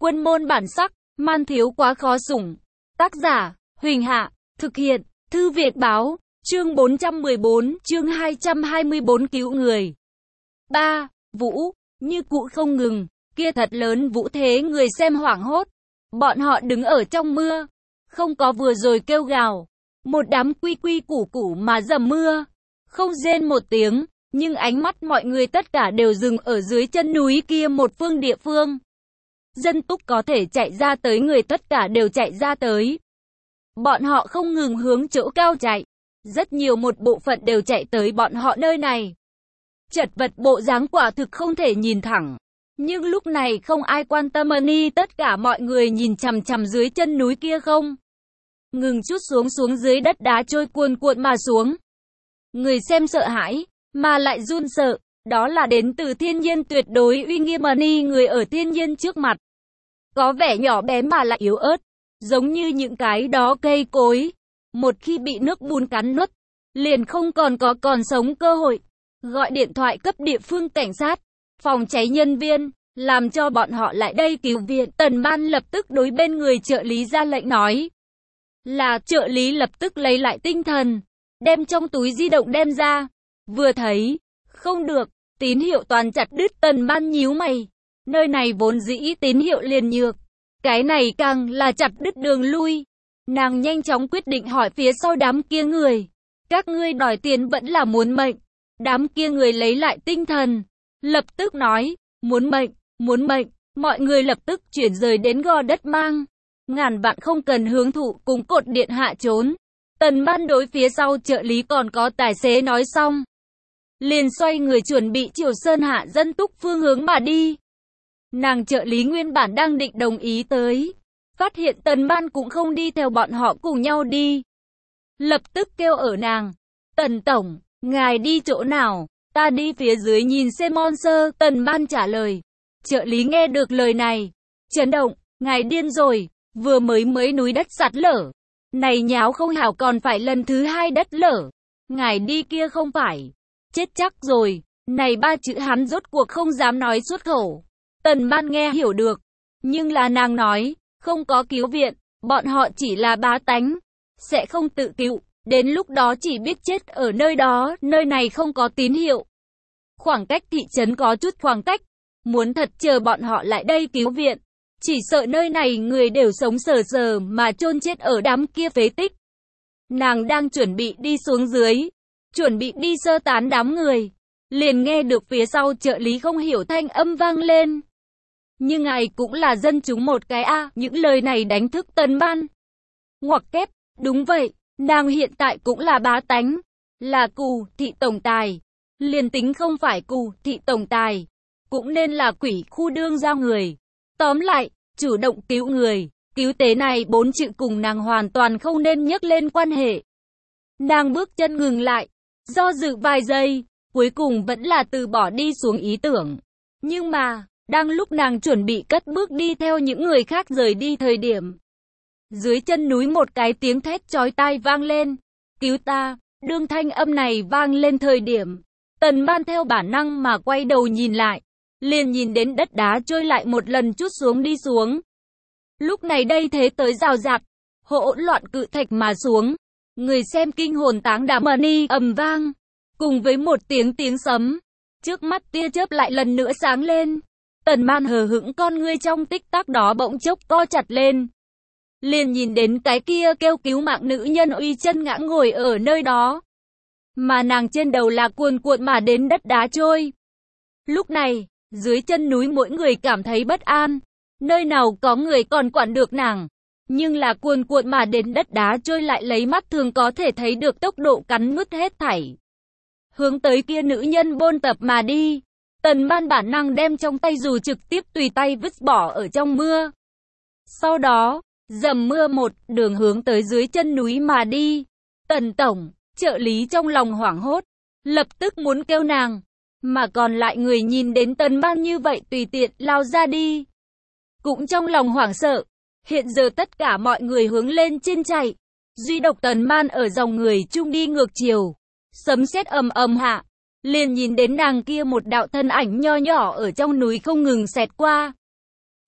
Quân môn bản sắc, man thiếu quá khó sủng. Tác giả, Huỳnh Hạ, thực hiện, Thư Việt Báo, chương 414, chương 224 cứu người. 3. Vũ, như cụ không ngừng, kia thật lớn vũ thế người xem hoảng hốt. Bọn họ đứng ở trong mưa, không có vừa rồi kêu gào. Một đám quy quy củ củ mà dầm mưa, không rên một tiếng, nhưng ánh mắt mọi người tất cả đều dừng ở dưới chân núi kia một phương địa phương. Dân túc có thể chạy ra tới người tất cả đều chạy ra tới. Bọn họ không ngừng hướng chỗ cao chạy. Rất nhiều một bộ phận đều chạy tới bọn họ nơi này. Chật vật bộ dáng quả thực không thể nhìn thẳng. Nhưng lúc này không ai quan tâm tất cả mọi người nhìn chằm chằm dưới chân núi kia không. Ngừng chút xuống dưới đất đá trôi cuồn cuộn mà xuống. Người xem sợ hãi, mà lại run sợ. Đó là đến từ thiên nhiên tuyệt đối uy nghiêm người ở thiên nhiên trước mặt. Có vẻ nhỏ bé mà lại yếu ớt, giống như những cái đó cây cối. Một khi bị nước bùn cắn nuốt, liền không còn sống cơ hội. Gọi điện thoại cấp địa phương cảnh sát, phòng cháy nhân viên, làm cho bọn họ lại đây cứu viện. Tần Ban lập tức đối bên người trợ lý ra lệnh nói. Là trợ lý lập tức lấy lại tinh thần, đem trong túi di động đem ra. Vừa thấy, không được, tín hiệu toàn chặt đứt. Tần Ban nhíu mày. Nơi này vốn dĩ tín hiệu liền nhược, cái này càng là chặt đứt đường lui. Nàng nhanh chóng quyết định hỏi phía sau đám kia người. Các ngươi đòi tiền vẫn là muốn mệnh? Đám kia người lấy lại tinh thần, lập tức nói, muốn mệnh. Mọi người lập tức chuyển rời đến Gò Đất Mang. Ngàn vạn không cần hướng thụ cùng cột điện hạ trốn. Tần Ban đối phía sau trợ lý còn có tài xế nói xong, liền xoay người chuẩn bị chiều Sơn Hạ Dân Túc phương hướng mà đi. Nàng trợ lý nguyên bản đang định đồng ý tới, phát hiện Tần Ban cũng không đi theo bọn họ cùng nhau đi. Lập tức kêu ở nàng, Tần Tổng, ngài đi chỗ nào? Ta đi phía dưới nhìn xem monster. Tần Ban trả lời. Trợ lý nghe được lời này, chấn động, ngài điên rồi, vừa mới núi đất sạt lở. Này nháo không hảo còn phải lần thứ hai đất lở. Ngài đi kia không phải chết chắc rồi. Này ba chữ hắn rốt cuộc không dám nói xuất khẩu. Tần Ban nghe hiểu được, nhưng là nàng nói, không có cứu viện, bọn họ chỉ là bá tánh, sẽ không tự cứu, đến lúc đó chỉ biết chết ở nơi đó, nơi này không có tín hiệu. Khoảng cách thị trấn có chút khoảng cách, muốn thật chờ bọn họ lại đây cứu viện, chỉ sợ nơi này người đều sống sờ sờ mà chôn chết ở đám kia phế tích. Nàng đang chuẩn bị đi xuống dưới, chuẩn bị đi sơ tán đám người, liền nghe được phía sau trợ lý không hiểu thanh âm vang lên. Nhưng ngài cũng là dân chúng một cái a. Những lời này đánh thức Tần Ban. Ngoặc kép, đúng vậy, nàng hiện tại cũng là bá tánh, là cù thị tổng tài. Liền tính không phải cù thị tổng tài, cũng nên là quỷ khu đương giao người. Tóm lại, chủ động cứu người, cứu tế này 4 chữ cùng nàng hoàn toàn không nên nhắc lên quan hệ. Nàng bước chân ngừng lại, do dự vài giây, cuối cùng vẫn là từ bỏ đi xuống ý tưởng. Nhưng mà, đang lúc nàng chuẩn bị cất bước đi theo những người khác rời đi thời điểm, dưới chân núi một cái tiếng thét chói tai vang lên. Cứu ta! Đương thanh âm này vang lên thời điểm, Tần Ban theo bản năng mà quay đầu nhìn lại, liền nhìn đến đất đá trôi lại một lần chút xuống đi xuống. Lúc này đây thế tới rào rạt, hỗn loạn cự thạch mà xuống. Người xem kinh hồn táng đảm ầm vang, cùng với một tiếng sấm. Trước mắt tia chớp lại lần nữa sáng lên. Tần Ban hờ hững con ngươi trong tích tắc đó bỗng chốc co chặt lên. Liền nhìn đến cái kia kêu cứu mạng nữ nhân uy chân ngã ngồi ở nơi đó. Mà nàng trên đầu là cuồn cuộn mà đến đất đá trôi. Lúc này, dưới chân núi mỗi người cảm thấy bất an. Nơi nào có người còn quản được nàng. Nhưng là cuồn cuộn mà đến đất đá trôi lại lấy mắt thường có thể thấy được tốc độ cắn nuốt hết thảy. Hướng tới kia nữ nhân bôn tập mà đi. Tần Ban bản năng đem trong tay dù trực tiếp tùy tay vứt bỏ ở trong mưa. Sau đó, dầm mưa một đường hướng tới dưới chân núi mà đi. Tần Tổng, trợ lý trong lòng hoảng hốt, lập tức muốn kêu nàng. Mà còn lại người nhìn đến Tần Ban như vậy tùy tiện lao ra đi, cũng trong lòng hoảng sợ. Hiện giờ tất cả mọi người hướng lên trên chạy. Duy độc Tần Ban ở dòng người chung đi ngược chiều. Sấm sét ầm hạ. Liền nhìn đến nàng kia một đạo thân ảnh nho nhỏ ở trong núi không ngừng xẹt qua.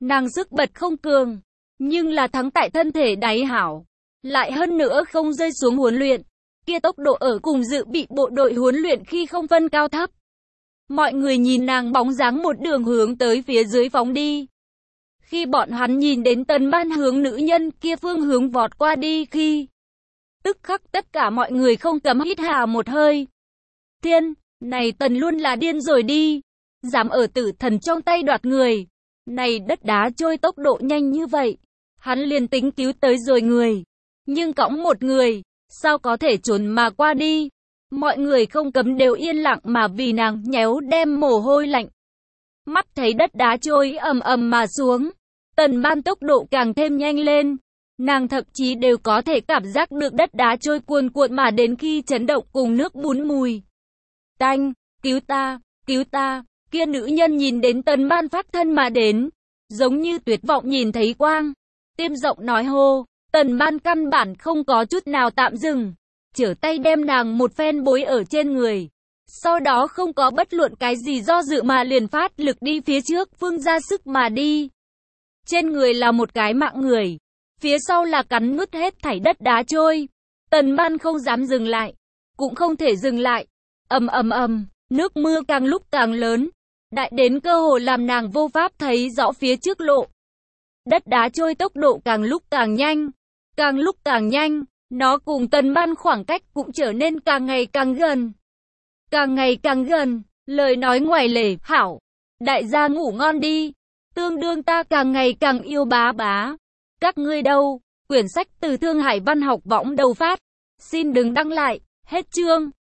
Nàng sức bật không cường, nhưng là thắng tại thân thể đáy hảo. Lại hơn nữa không rơi xuống huấn luyện. Kia tốc độ ở cùng dự bị bộ đội huấn luyện khi không phân cao thấp. Mọi người nhìn nàng bóng dáng một đường hướng tới phía dưới phóng đi. Khi bọn hắn nhìn đến Tần Ban hướng nữ nhân kia phương hướng vọt qua đi khi, tức khắc tất cả mọi người không cấm hít hà một hơi. Thiên, này Tần luôn là điên rồi đi. Dám ở tử thần trong tay đoạt người. Này đất đá trôi tốc độ nhanh như vậy. Hắn liền tính cứu tới rồi người. Nhưng cõng một người, sao có thể trốn mà qua đi. Mọi người không cấm đều yên lặng mà vì nàng nhéo đem mồ hôi lạnh. Mắt thấy đất đá trôi ầm ầm mà xuống. Tần Ban tốc độ càng thêm nhanh lên. Nàng thậm chí đều có thể cảm giác được đất đá trôi cuồn cuộn mà đến khi chấn động cùng nước bún mùi. Tanh, cứu ta, kia nữ nhân nhìn đến Tần Ban phát thân mà đến. Giống như tuyệt vọng nhìn thấy quang. Tiêm giọng nói hô, Tần Ban căn bản không có chút nào tạm dừng. Trở tay đem nàng một phen bối ở trên người. Sau đó không có bất luận cái gì do dự mà liền phát lực đi phía trước phương ra sức mà đi. Trên người là một cái mạng người. Phía sau là cắn nuốt hết thảy đất đá trôi. Tần Ban không dám dừng lại. Cũng không thể dừng lại. Ầm, nước mưa càng lúc càng lớn. Đại đến cơ hồ làm nàng vô pháp thấy rõ phía trước lộ. Đất đá trôi tốc độ càng lúc càng nhanh. Càng lúc càng nhanh. Nó cùng Tần Ban khoảng cách cũng trở nên càng ngày càng gần. Càng ngày càng gần. Lời nói ngoài lề, hảo. Đại gia ngủ ngon đi. Tương đương ta càng ngày càng yêu bá bá. Các ngươi đâu? Quyển sách từ Thương Hải Văn học võng đầu phát. Xin đừng đăng lại. Hết chương.